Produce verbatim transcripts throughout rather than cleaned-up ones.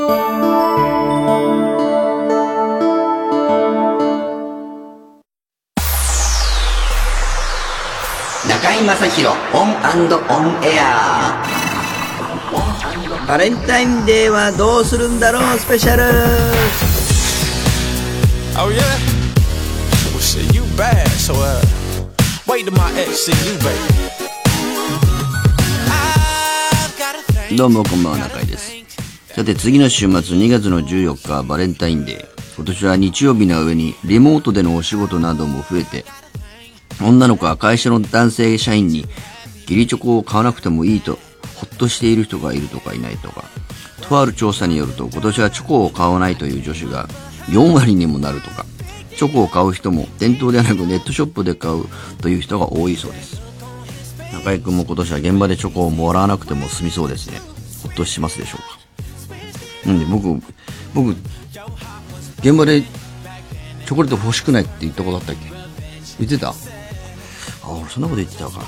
中井正広オン&オンエア。バレンタインデーはどうするんだろうスペシャル。 Oh yeah? Well shit, you bad, so uh wait till my ex see you, baby. どうもこんばんは、中井です。さて次の週末にがつのじゅうよっかはバレンタインデー。今年は日曜日の上にリモートでのお仕事なども増えて、女の子は会社の男性社員に義理チョコを買わなくてもいいとほっとしている人がいるとかいないとか。とある調査によると今年はチョコを買わないという女子がよんわりにもなるとか。チョコを買う人も店頭ではなくネットショップで買うという人が多いそうです。中井くんも今年は現場でチョコをもらわなくても済みそうですね。ほっとしますでしょうか。なんで僕僕現場でチョコレート欲しくないって言ったことあったっけ。言ってた？あ、俺そんなこと言ってたか。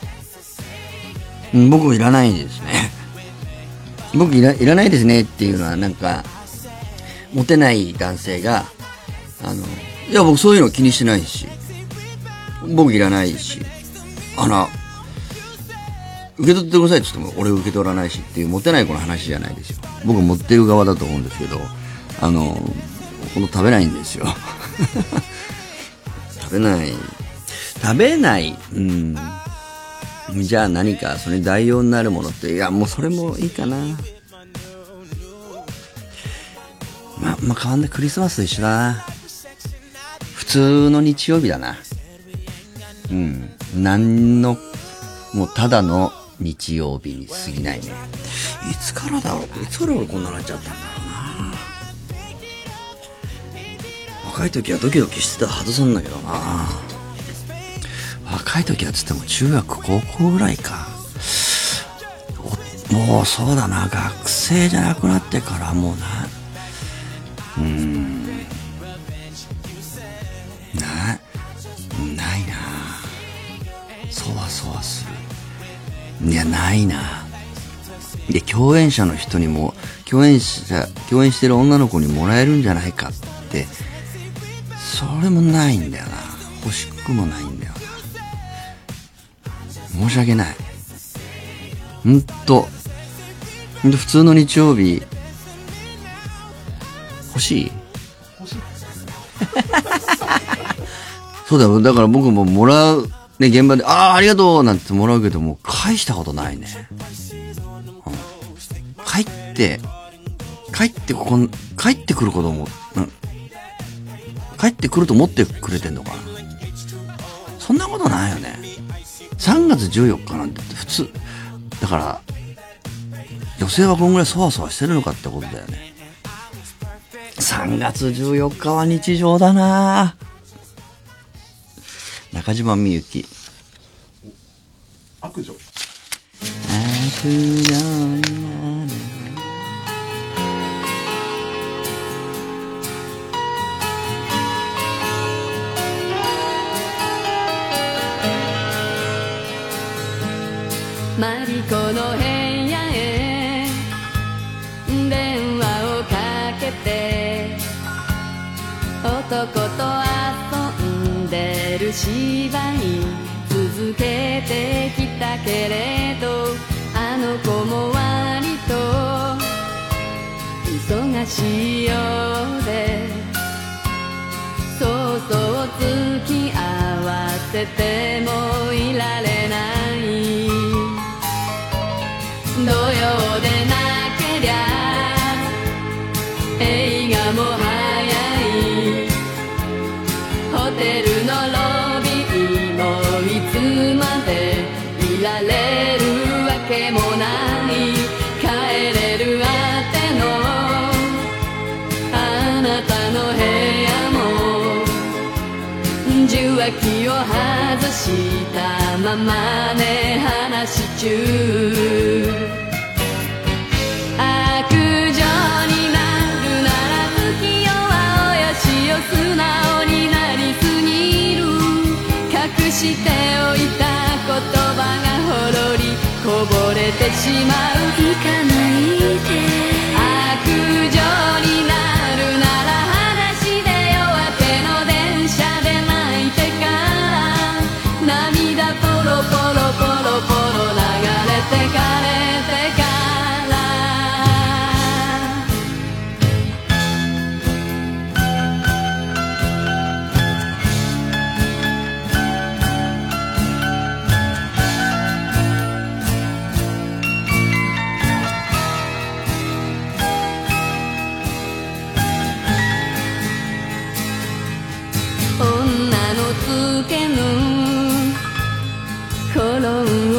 うん、僕いらないですね。僕いら、いらないですねっていうのはなんかモテない男性があのいや僕そういうの気にしてないし、僕いらないし、あら受け取ってくださいって言っても俺受け取らないしっていうモテない子の話じゃないですよ。僕持ってる側だと思うんですけど、あのこの食べないんですよ。食べない食べないうんじゃあ何かそれに代用になるものって、いやもうそれもいいかな。ままあ変わんない、クリスマスと一緒だな。普通の日曜日だな。うん何のもうただの日曜日に過ぎないね。いつからだろう、いつから俺こんなになっちゃったんだろうな。若い時はドキドキしてたはずなんだけどな。若い時はつっても中学高校ぐらいか。もうそうだな、学生じゃなくなってからもうなうーんなないな。そわそわする。いやないな。で共演者の人にも共演者共演してる女の子にもらえるんじゃないかってそれもないんだよな。欲しくもないんだよな。申し訳ない。ほんとほんと普通の日曜日欲しいそうだよ。だから僕ももらうね、現場でああありがとうなんてもらうけども返したことないね。うん、帰って帰ってここ帰ってくることも、うん、帰ってくると思ってくれてんのかな。そんなことないよね。さんがつじゅうよっかなんて普通だから、女性はこんぐらいそわそわしてるのかってことだよね。さんがつじゅうよっかは日常だな。中島みゆき。 悪女。 悪女になる。 マリコの部屋へ電話をかけて男と遊んでる芝居続けてきたけれど、あの子も割と忙しいようでそうそう付き合わせてもいられない。土曜でなけりゃ映画も早い。ホテルのロビーもいつまでいられるわけもない。帰れるあてのあなたの部屋も受話器を外したままね話中。悪女になるなら不器用はおよしよ素直になりすぎる。隠しておいた言葉がほろりこぼれてしまう。行かないで悪女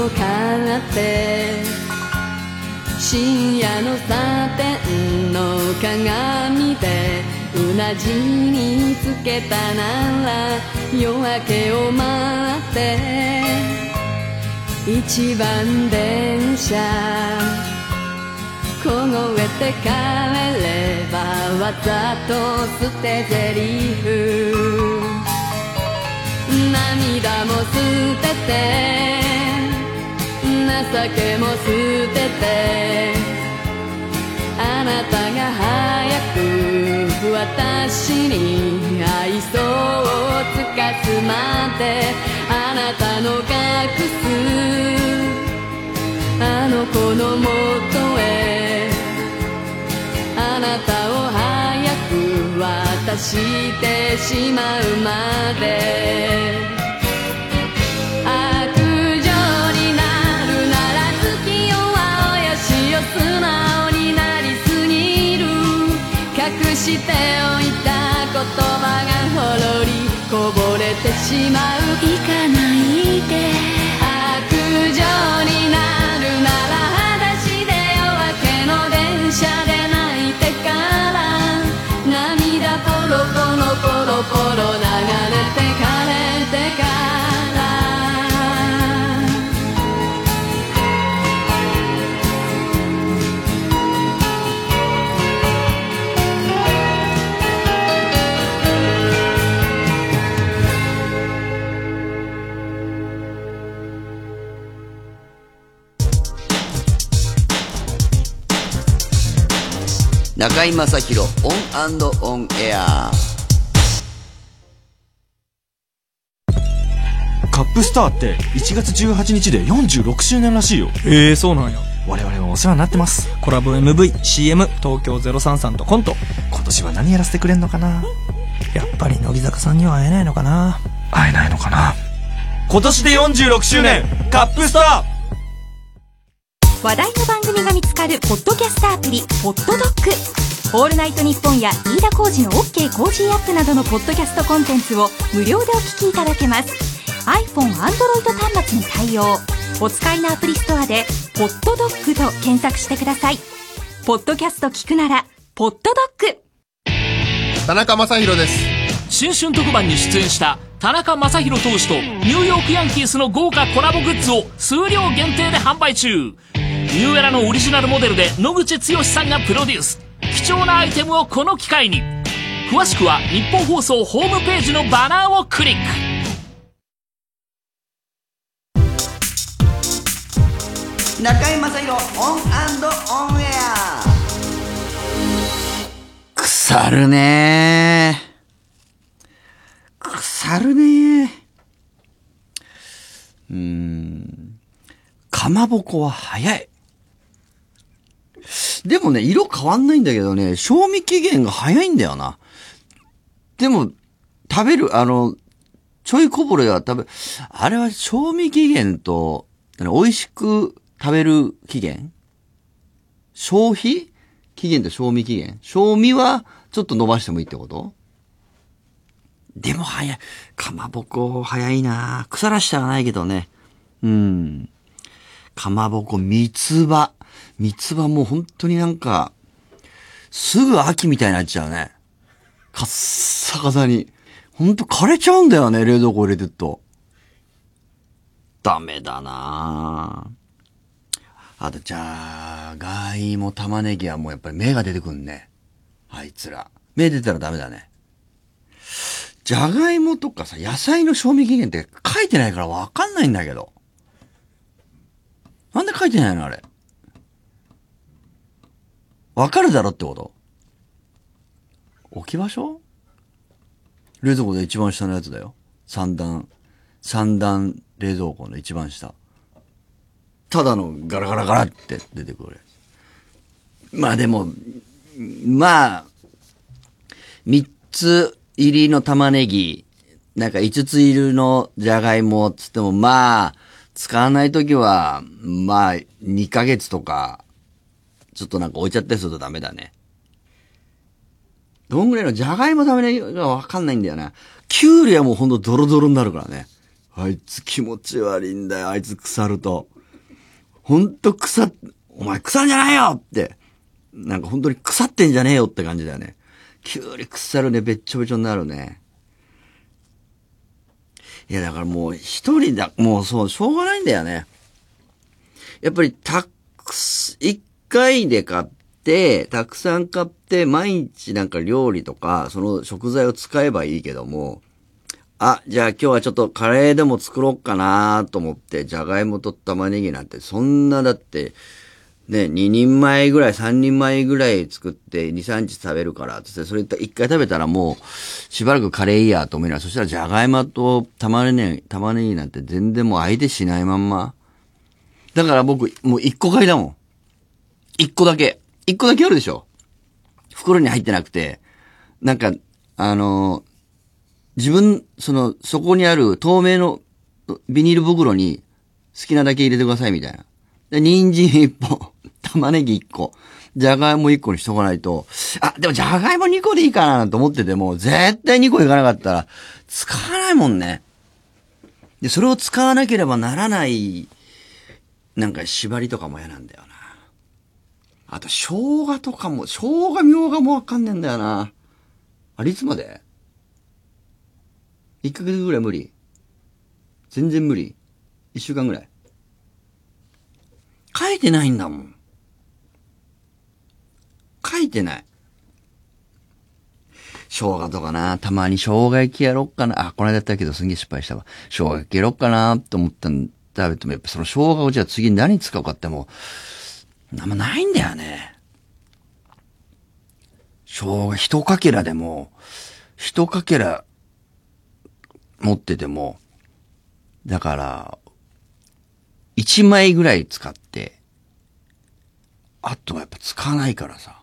買って深夜のサテンの鏡でうなじにつけたなら夜明けを待って一番電車凍えて帰ればわざと捨て台詞涙も捨てて情けも捨ててあなたが早く私に愛想をつかすまであなたの隠すあの子のもとへあなたを早く渡してしまうまで悪女になるなら月夜はおよしよ素直になりすぎる隠しておいた言葉がほろりこぼれてしまう行かないで悪女になるなら裸足で夜明けの電車で泣いてから涙ポロポロポロポロ流れて枯れてから中居正広オン&オンエア。 カップスターっていちがつじゅうはちにちでよんじゅうろくしゅうねんらしいよ。 へえ、そうなんや。 我々もお世話になってます。 コラボ エムブイ、シーエム、東京ゼロさんさんとコント。 今年は何やらせてくれんのかな。 やっぱり乃木坂さんには会えないのかな。 会えないのかな。今年でよんじゅうろくしゅうねんカップスター。 話題の番組が見つかるポッドキャストアプリポッドドッグ。オールナイトニッポンや飯田浩司の OK コージーアップなどのポッドキャストコンテンツを無料でお聞きいただけます。 iPhone、Android 端末に対応。お使いのアプリストアでポッドドッグと検索してください。ポッドキャスト聞くならポッドドッグ。 田中将大です。 新春特番に出演した田中将大投手とニューヨークヤンキースの豪華コラボグッズを数量限定で販売中。ニューエラのオリジナルモデルで野口剛さんがプロデュース。貴重なアイテムをこの機会に。詳しくは日本放送ホームページのバナーをクリック。中居正広オン&オンエア。腐るねー腐るねーうーんかまぼこは早い。でもね、色変わんないんだけどね、賞味期限が早いんだよな。でも、食べる、あの、ちょいこぼれは食べ、あれは賞味期限と、美味しく食べる期限？消費期限と賞味期限？賞味はちょっと伸ばしてもいいってこと？でも早い。かまぼこ早いな。腐らしてはないけどね。うん。かまぼこ、三つ葉。三つ葉もう本当になんか、すぐ秋みたいになっちゃうね。カッサカサに。ほんと枯れちゃうんだよね、冷蔵庫入れてると。ダメだなぁ。あと、じゃがいも玉ねぎはもうやっぱり芽が出てくんね。あいつら。芽出たらダメだね。じゃがいもとかさ、野菜の賞味期限って書いてないからわかんないんだけど。なんで書いてないのあれ。わかるだろってこと？置き場所？冷蔵庫で一番下のやつだよ。三段。三段冷蔵庫の一番下。ただのガラガラガラって出てくる。まあでも、まあ、三つ入りの玉ねぎ、なんか五つ入りのじゃがいもつっても、まあ、使わないときは、まあ、にかげつとか、ちょっとなんか置いちゃったりするとダメだね。どんぐらいのじゃがいも食べないがわかんないんだよな。きゅうりはもうほんとドロドロになるからね。あいつ気持ち悪いんだよ。あいつ腐ると。 ほんと腐っ、お前腐んじゃないよって、なんか本当に腐ってんじゃねえよって感じだよね。きゅうり腐るね、べっちょべちょになるね。いやだからもう一人だ、もうそう、しょうがないんだよね。やっぱりたくす、一回で買って、たくさん買って、毎日なんか料理とか、その食材を使えばいいけども、あ、じゃあ今日はちょっとカレーでも作ろうかなと思って、じゃがいもと玉ねぎなんて、そんなだって、ね、ににんまえぐらい、さんにんまえぐらい作って、に、さんにち食べるから、つって、それいっかい食べたらもう、しばらくカレーいいやと思いながら、そしたらじゃがいもと玉ねぎ、玉ねぎなんて全然もう相手しないまんま。だから僕、もういっこ買いだもん。いっこだけ。いっこだけあるでしょ。袋に入ってなくて、なんか、あのー、自分、その、そこにある透明のビニール袋に好きなだけ入れてくださいみたいな。で、人参いっぽん、玉ねぎいっこ、じゃがいもいっこにしとかないと、あ、でもじゃがいもにこでいいかなと思ってても、絶対にこいかなかったら、使わないもんね。で、それを使わなければならない、なんか縛りとかも嫌なんだよな。あと、生姜とかも、生姜みょうがもわかんねえんだよな。あれいつまで ?いっ ヶ月ぐらい無理。全然無理。いっしゅうかんぐらい。書いてないんだもん。書いてない。生姜とかな、たまに生姜焼きやろっかな。あ、この間やったけどすんげえ失敗したわ。生姜焼きやろっかなと思ったんだ食べても、やっぱその生姜をじゃあ次何使うかってもう、あんまないんだよね。生姜一かけらでも、一かけら持ってても、だから、一枚ぐらい使って、あとはやっぱ使わないからさ。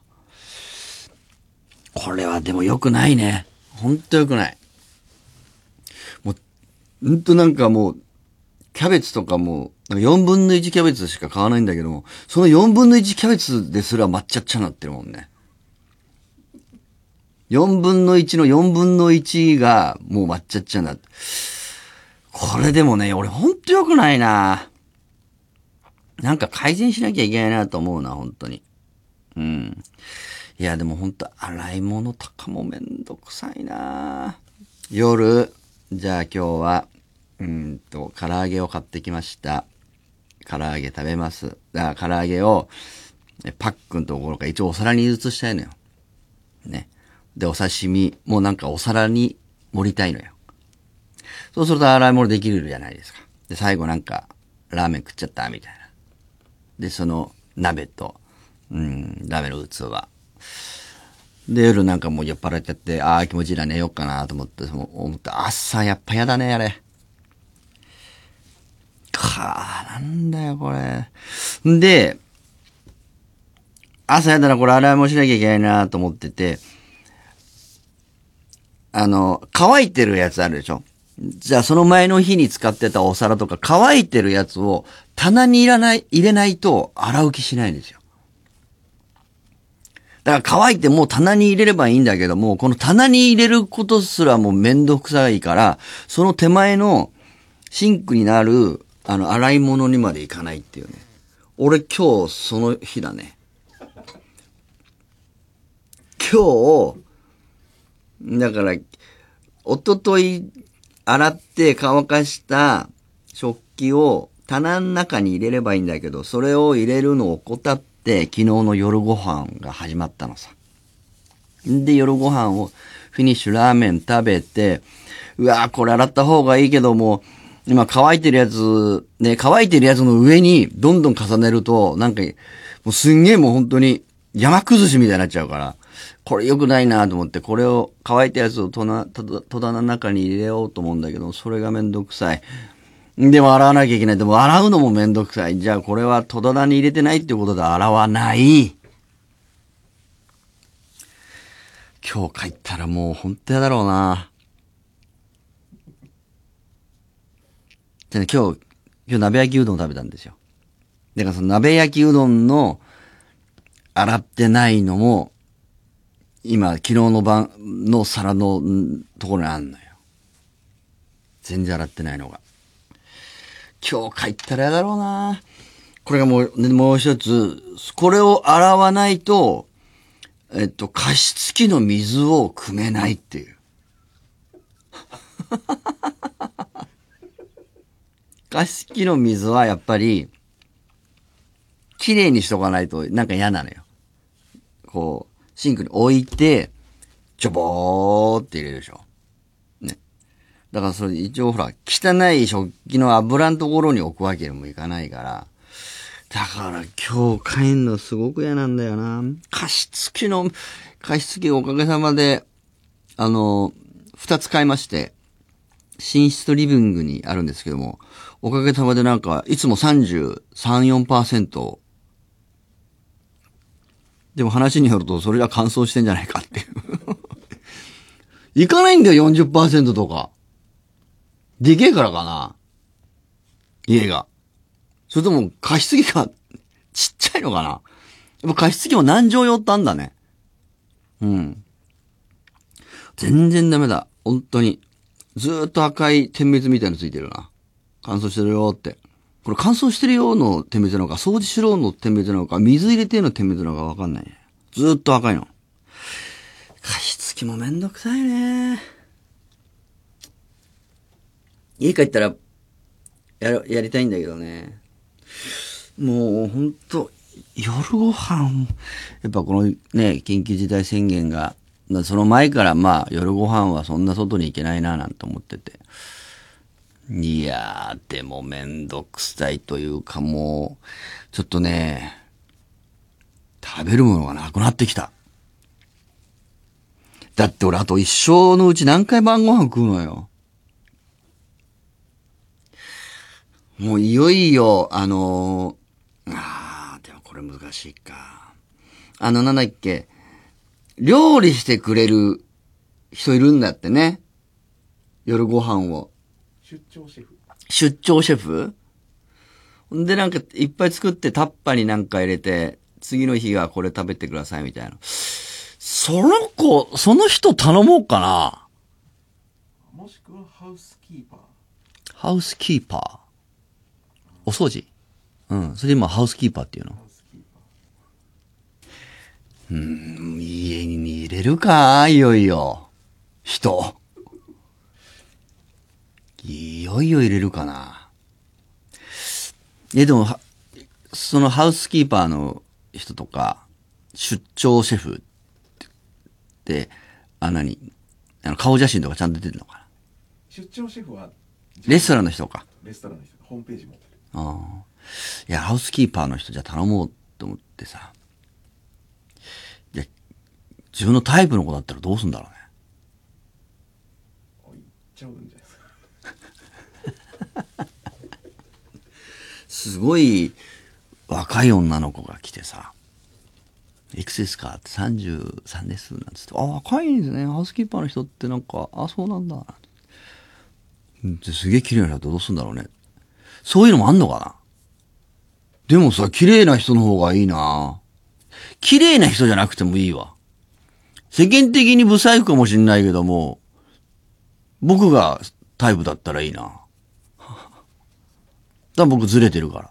これはでも良くないね。ほんと良くない。もう、ほんとなんかもう、キャベツとかも、よんぶんのいちキャベツしか買わないんだけども、そのよんぶんのいちキャベツですら抹茶っちゃなってるもんね。よんぶんのいちのよんぶんのいちがもう抹茶っちゃなって。これでもね、俺ほんと良くないな。なんか改善しなきゃいけないなと思うな、本当に。うん。いや、でも本当洗い物とかもめんどくさいな。夜、じゃあ今日は、うんと、唐揚げを買ってきました。唐揚げ食べます。だから唐揚げを、パックのところから一応お皿に移したいのよ。ね。で、お刺身もなんかお皿に盛りたいのよ。そうすると洗い物できるじゃないですか。で、最後なんか、ラーメン食っちゃったみたいな。で、その鍋と、うん、ラーメンの器。で、夜なんかもう酔っ払っちゃって、ああ、気持ちいいな、寝ようかなと思って、思って、朝やっぱやだね、あれ。かあ、なんだよ、これ。んで、朝やだな、これ洗い物しなきゃいけないなと思ってて、あの、乾いてるやつあるでしょ？じゃあその前の日に使ってたお皿とか乾いてるやつを棚に入れない、入れないと洗う気しないんですよ。だから乾いてもう棚に入れればいいんだけども、この棚に入れることすらもうめんどくさいから、その手前のシンクになる、あの、洗い物にまでいかないっていうね。俺今日その日だね。今日、だから、おととい洗って乾かした食器を棚の中に入れればいいんだけど、それを入れるのを怠って、昨日の夜ご飯が始まったのさ。で、夜ご飯をフィニッシュラーメン食べて、うわーこれ洗った方がいいけども、今乾いてるやつ、ね、乾いてるやつの上にどんどん重ねると、なんか、もうすんげえもう本当に山崩しみたいになっちゃうから、これ良くないなと思って、これを乾いたやつを戸な、戸棚の中に入れようと思うんだけど、それがめんどくさい。でも洗わなきゃいけない。でも洗うのもめんどくさい。じゃあこれは戸棚に入れてないってことで洗わない。今日帰ったらもう本当やだろうな。でね、今日、今日鍋焼きうどん食べたんですよ。だからその鍋焼きうどんの洗ってないのも、今、昨日の晩の皿のところにあんのよ。全然洗ってないのが。今日帰ったらやだろうな。 これがもう、ね、もう一つ、これを洗わないと、えっと、加湿器の水を汲めないっていう。加湿器の水はやっぱり、綺麗にしとかないとなんか嫌なのよ。こう、シンクに置いて、ちょぼーって入れるでしょ。ね。だからそれ一応ほら、汚い食器の油のところに置くわけにもいかないから、だから今日帰んのすごく嫌なんだよな。加湿器の、加湿器おかげさまで、あの、二つ買いまして、寝室とリビングにあるんですけども、おかげさまでなんか、いつもさんじゅうさん、よんパーセント。でも話によると、それが乾燥してんじゃないかっていう。いかないんだよ、よんじゅっパーセント とか。でけえからかな。家が。それとも加湿器がちっちゃいのかな。やっぱ加湿器も何畳用ってあんだね。うん。全然ダメだ。本当に。ずーっと赤い点滅みたいのついてるな。乾燥してるよって。これ乾燥してるよの点滅なのか、掃除しろの点滅なのか、水入れての点滅なのかわかんない。ずーっと赤いの。加湿器もめんどくさいね。家帰ったら、やる、やりたいんだけどね。もう、ほんと、夜ご飯、やっぱこのね、緊急事態宣言が、その前からまあ、夜ご飯はそんな外に行けないな、なんて思ってて。いやー、でもめんどくさいというかもう、ちょっとね、食べるものがなくなってきた。だって俺あと一生のうち何回晩ご飯食うのよ。もういよいよ、あのー、あー、でもこれ難しいか。あの、なんだっけ、料理してくれる人いるんだってね。夜ご飯を。 出張シェフ。 出張シェフ？で、なんかいっぱい作ってタッパーになんか入れて、次の日はこれ食べてくださいみたいな。その子、その人頼もうかな。 もしくはハウスキーパー。 ハウスキーパー。お掃除？うん。それ今ハウスキーパーっていうの？うーん、家に入れるかいよいよ。人。いよいよ入れるかな。え、でも、そのハウスキーパーの人とか、出張シェフって、あ、何？あの、顔写真とかちゃんと出てるのかな。 出張シェフは、 レストランの人か。 レストランの人がホームページ持ってる。 ああ。いや、ハウスキーパーの人じゃ頼もうと思ってさ。いや、自分のタイプの子だったらどうすんだろうね。 あ、いっちゃうんじゃないですか。 すごい若い女の子が来てさ、いくつですかってさんじゅうさんです。なんつって、あ、若いんですね。ハウスキーパーの人ってなんか、あ、そうなんだ。すげえ綺麗な人どうすんだろうね。そういうのもあんのかな。でもさ、綺麗な人の方がいいな。綺麗な人じゃなくてもいいわ。世間的に不細工かもしんないけども、僕がタイプだったらいいな。だから僕ずれてるから。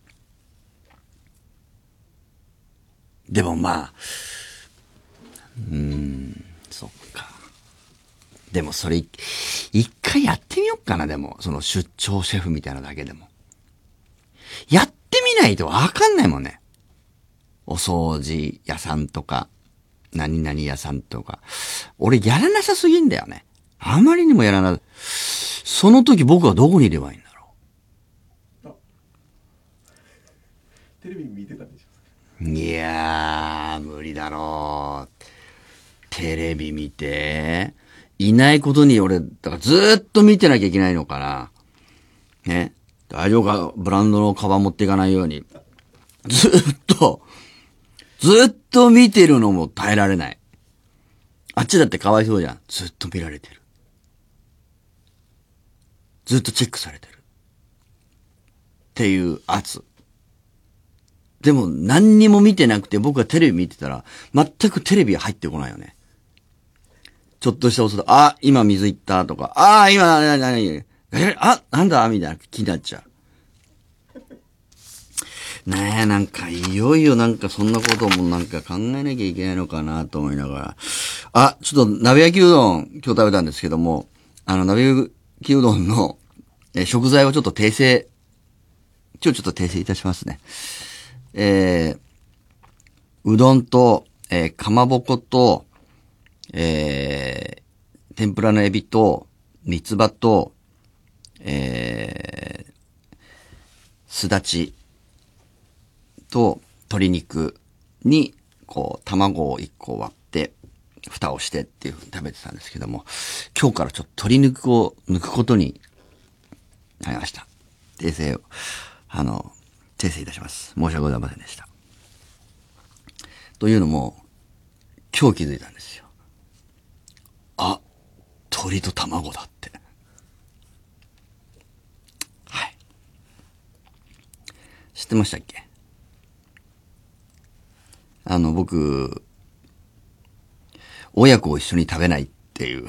でもまあ、うーん、そっか。でもそれ、一回やってみよっかな、でも。その出張シェフみたいなだけでも。やってみないとわかんないもんね。お掃除屋さんとか、何々屋さんとか。俺やらなさすぎんだよね。あまりにもやらな、その時僕はどこにいればいいんだろう。 テレビ見てたんでしょ。 いやー、無理だろう。テレビ見て、いないことに俺、だからずーっと見てなきゃいけないのかな。ね。大丈夫か、ブランドのカバン持っていかないように。ずーっと、ずーっと見てるのも耐えられない。あっちだってかわいそうじゃん。ずっと見られてる。ずっとチェックされてる。っていう圧。でも何にも見てなくて僕がテレビ見てたら全くテレビ入ってこないよね。ちょっとした音で、あ、今水いったとか、あ、今、な、な、な、あ、なんだみたいな気になっちゃう。 ねえ、なんか、いよいよなんかそんなこともなんか考えなきゃいけないのかなと思いながら。あ、ちょっと鍋焼きうどん今日食べたんですけども、あの、鍋焼きうどんのえ食材をちょっと訂正、今日ちょっと訂正いたしますね。えー、うどんと、えー、かまぼこと、えー、天ぷらのエビと、三つ葉と、えー、すだちと鶏肉に、こう、卵を一個割って、蓋をしてっていう風に食べてたんですけども、今日からちょっと鶏肉を抜くことになりました。訂正を、あの、訂正いたします。申し訳ございませんでした。というのも、今日気づいたんですよ。あ、鶏と卵だって。はい。知ってましたっけ？あの、僕、親子を一緒に食べないっていう。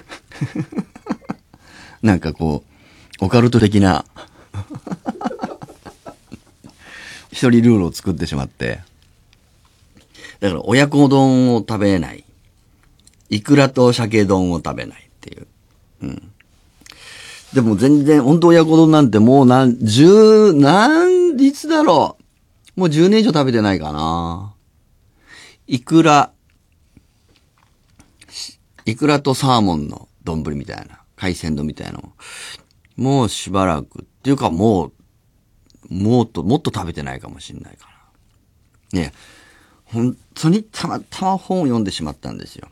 なんかこう、オカルト的な、一人ルールを作ってしまって、だから親子丼を食べない。イクラと鮭丼を食べないっていう。うん。でも全然、本当親子丼なんてもう何、十、何日だろう。もう十年以上食べてないかな。イクラ、イクラとサーモンの丼みたいな、海鮮丼みたいなの。もうしばらく、っていうかもう、もっと、もっと食べてないかもしれないかな。ねえ、本当にたまたま本を読んでしまったんですよ。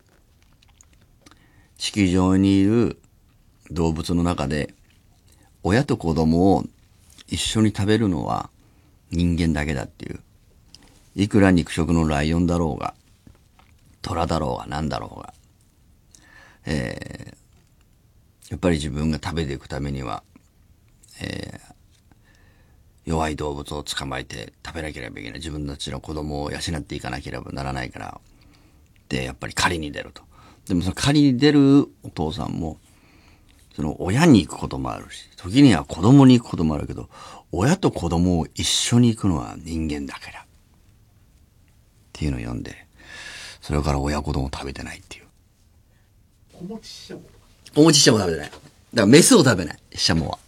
地球上にいる動物の中で、親と子供を一緒に食べるのは人間だけだっていう。いくら肉食のライオンだろうが、虎だろうが何だろうが、えー、やっぱり自分が食べていくためには、えー、弱い動物を捕まえて食べなければいけない。自分たちの子供を養っていかなければならないから。で、やっぱり狩りに出ると。でもその狩りに出るお父さんも、その親に行くこともあるし、時には子供に行くこともあるけど、親と子供を一緒に行くのは人間だから。っていうのを読んで、それから親子丼を食べてないっていう。 お餅ししゃもお餅ししゃも食べてない。だからメスを食べない、ししゃもは。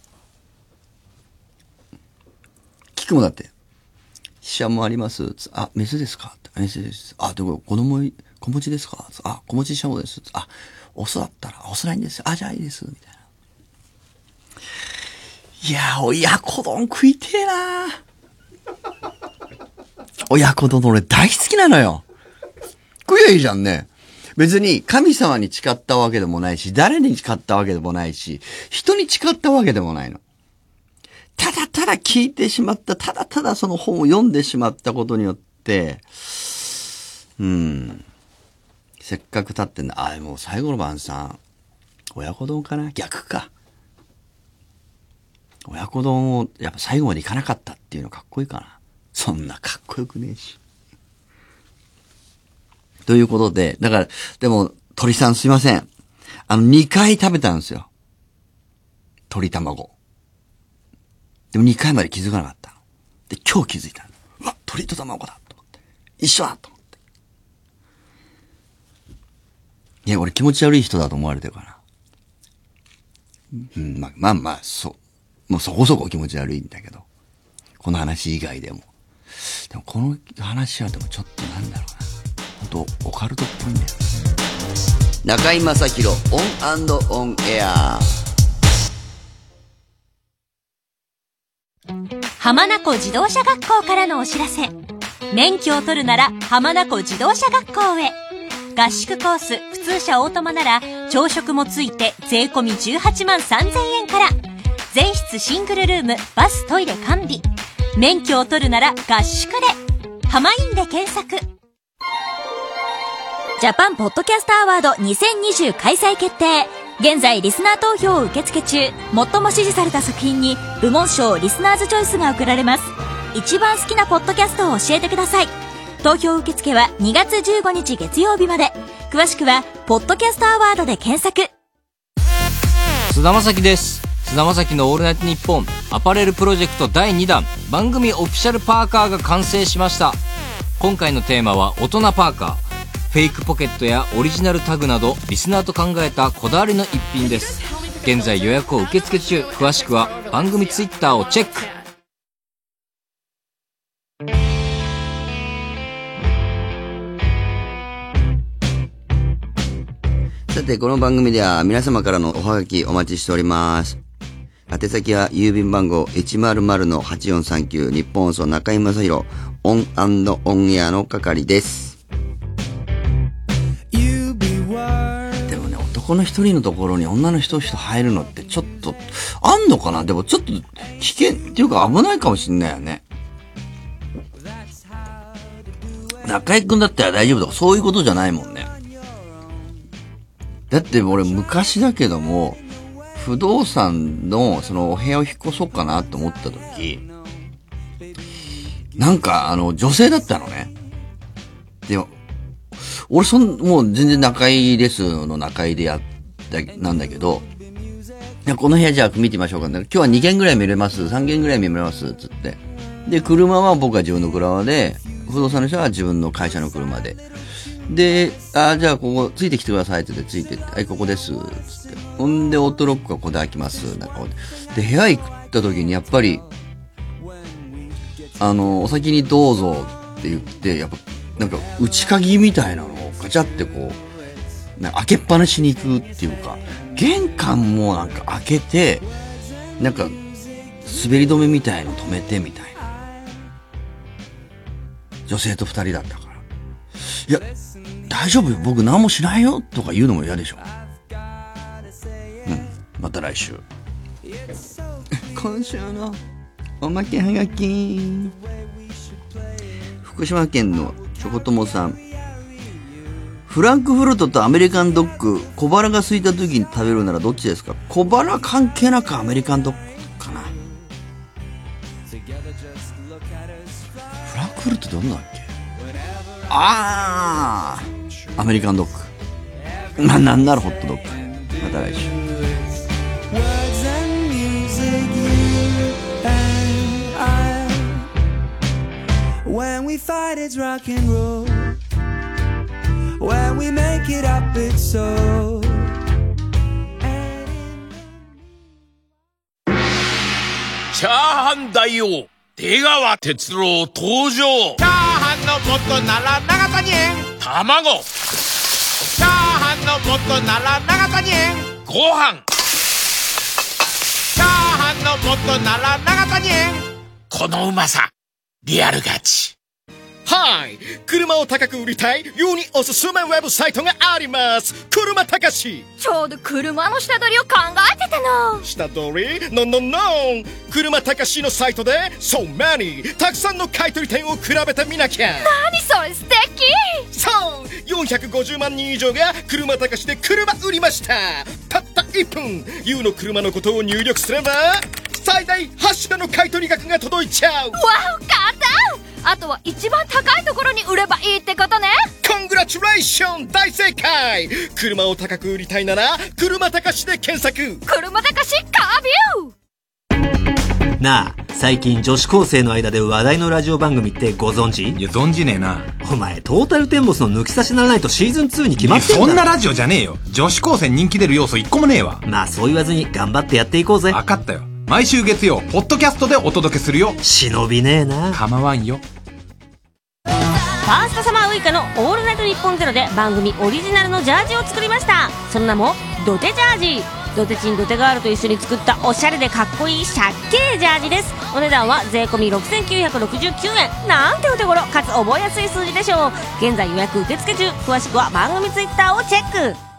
聞くもだって、ししゃもあります。あ、メスですか？メスです。あ、でも子供、子持ちですか？あ、子持ちししゃもです。あ、オスだったら、オスないんです。あ、じゃあいいです。みたいな。いやー、親子丼食いてえな親子丼俺大好きなのよ。食えばいいじゃんね。別に神様に誓ったわけでもないし、誰に誓ったわけでもないし、人に誓ったわけでもないの。ただただ聞いてしまった、ただただその本を読んでしまったことによって、うん。せっかく経ってんだ。あ、もう最後の晩餐、親子丼かな？逆か。親子丼をやっぱ最後までいかなかったっていうのかっこいいかな。そんなかっこよくねえし。ということで、だから、でも、鳥さんすいません。あの、にかい食べたんですよ。鳥卵。でもにかいまで気づかなかったの。で、今日気づいたの。うわ、鳥と卵だと思って。一緒だと思って。いや、俺気持ち悪い人だと思われてるかな。うん、まあまあまあ、そう。もうそこそこ気持ち悪いんだけど。この話以外でも。でもこの話はでもちょっとなんだろうな。ほんとオカルトっぽいんだよ。中居正広オン&オンエア。 浜名湖自動車学校からのお知らせ。免許を取るなら浜名湖自動車学校へ。合宿コース普通車オートマなら朝食もついて税込みじゅうはちまんさんぜんえんから。全室シングルルーム、バストイレ完備。免許を取るなら合宿で。浜インで検索。ジャパンポッドキャストアワードにせんにじゅう開催決定。現在リスナー投票を受付中。最も支持された作品に部門賞リスナーズチョイスが贈られます。一番好きなポッドキャストを教えてください。投票受付はにがつじゅうごにち月曜日まで。詳しくはポッドキャストアワードで検索。 菅田将暉です。菅田将暉のオールナイトニッポンアパレルプロジェクトだいにだん番組オフィシャルパーカーが完成しました。今回のテーマは大人パーカー。フェイクポケットやオリジナルタグなどリスナーと考えたこだわりの一品です。現在予約を受付中。詳しくは番組ツイッターをチェック。 さて、この番組では皆様からのおはがきお待ちしております。宛先は郵便番号 いちまるまるのはちよんさんきゅう 日本放送中居正広オン&オンエアの係です。でもね、男の一人のところに女の人一人入るのってちょっとあんのかな。でもちょっと危険っていうか危ないかもしんないよね。中居くんだったら大丈夫とかそういうことじゃないもんね。だって俺昔だけども不動産のそのお部屋を引っ越そうかなと思った時、なんかあの女性だったのね。でも俺そんもう全然中居ですの中居でやったなんだけど、この部屋じゃあ見てみましょうか、ね、今日はにけんぐらい見れます、さんけんぐらい見れますつって、で車は僕は自分の車で、不動産の人は自分の会社の車で、で、あ、じゃあここついてきてくださいって言ってついてって、はい、ここですつって、ほんでオートロックがここで開きます、なんかで部屋行った時にやっぱりあのお先にどうぞって言って、やっぱなんか内鍵みたいなのをガチャってこうなんか開けっぱなしに行くっていうか、玄関もなんか開けてなんか滑り止めみたいの止めてみたいな、女性と二人だったから、いや大丈夫よ僕何もしないよとか言うのも嫌でしょ。うん、また来週。今週のおまけはがき、福島県のチョコトモさん。フランクフルトとアメリカンドッグ、小腹が空いた時に食べるならどっちですか。小腹関係なくアメリカンドッグかな。フランクフルトってどんなんだっけ。あーアメリカンドッグ、まあなんならホットドッグ。また来週。 When we fight it's rock and roll, when we make it up it's so。 チャーハン大王出川哲朗登場。チャーハンの素なら長谷園、卵。チャーハンの素なら長谷園、ご飯。チャーハンの素なら長谷園、このうまさリアルガチ。 はい、車を高く売りたい世におすすめウェブサイトがあります。車高し。 ちょうど車の下取りを考えてたの。 下取りののの車高しのサイトで So many たくさんの買取店を比べてみなきゃ。 何それ素敵。 そうよんひゃくごじゅうまんにん以上が車高しで車売りました。たったいっぷん ユー の車のことを入力すれば最大はちかの買取額が届いちゃう。 わお簡単。あとは一番高いところに売ればいいってことね。 コングラチュレーション、大正解。車を高く売りたいなら車高しで検索。 車高しカービュー。 なあ、最近女子高生の間で話題のラジオ番組ってご存知？ いや存じねえな。 お前トータルテンボスの抜き差しならないとシーズンツーに決まってんだろ。 そんなラジオじゃねえよ。女子高生人気出る要素一個もねえわ。 まあそう言わずに頑張ってやっていこうぜ。 分かったよ。毎週月曜ポッドキャストでお届けするよ。 忍びねえな。 構わんよ。 ファーストサマーウイカのオールナイトニッポンゼロで番組オリジナルのジャージを作りました。その名もドテジャージ。ドテチンドテガールと一緒に作ったおしゃれでかっこいいシャッケージャージです。お値段は税込みろくせんきゅうひゃくろくじゅうきゅうえん。なんてお手頃かつ覚えやすい数字でしょう。現在予約受付中。詳しくは番組ツイッターをチェック。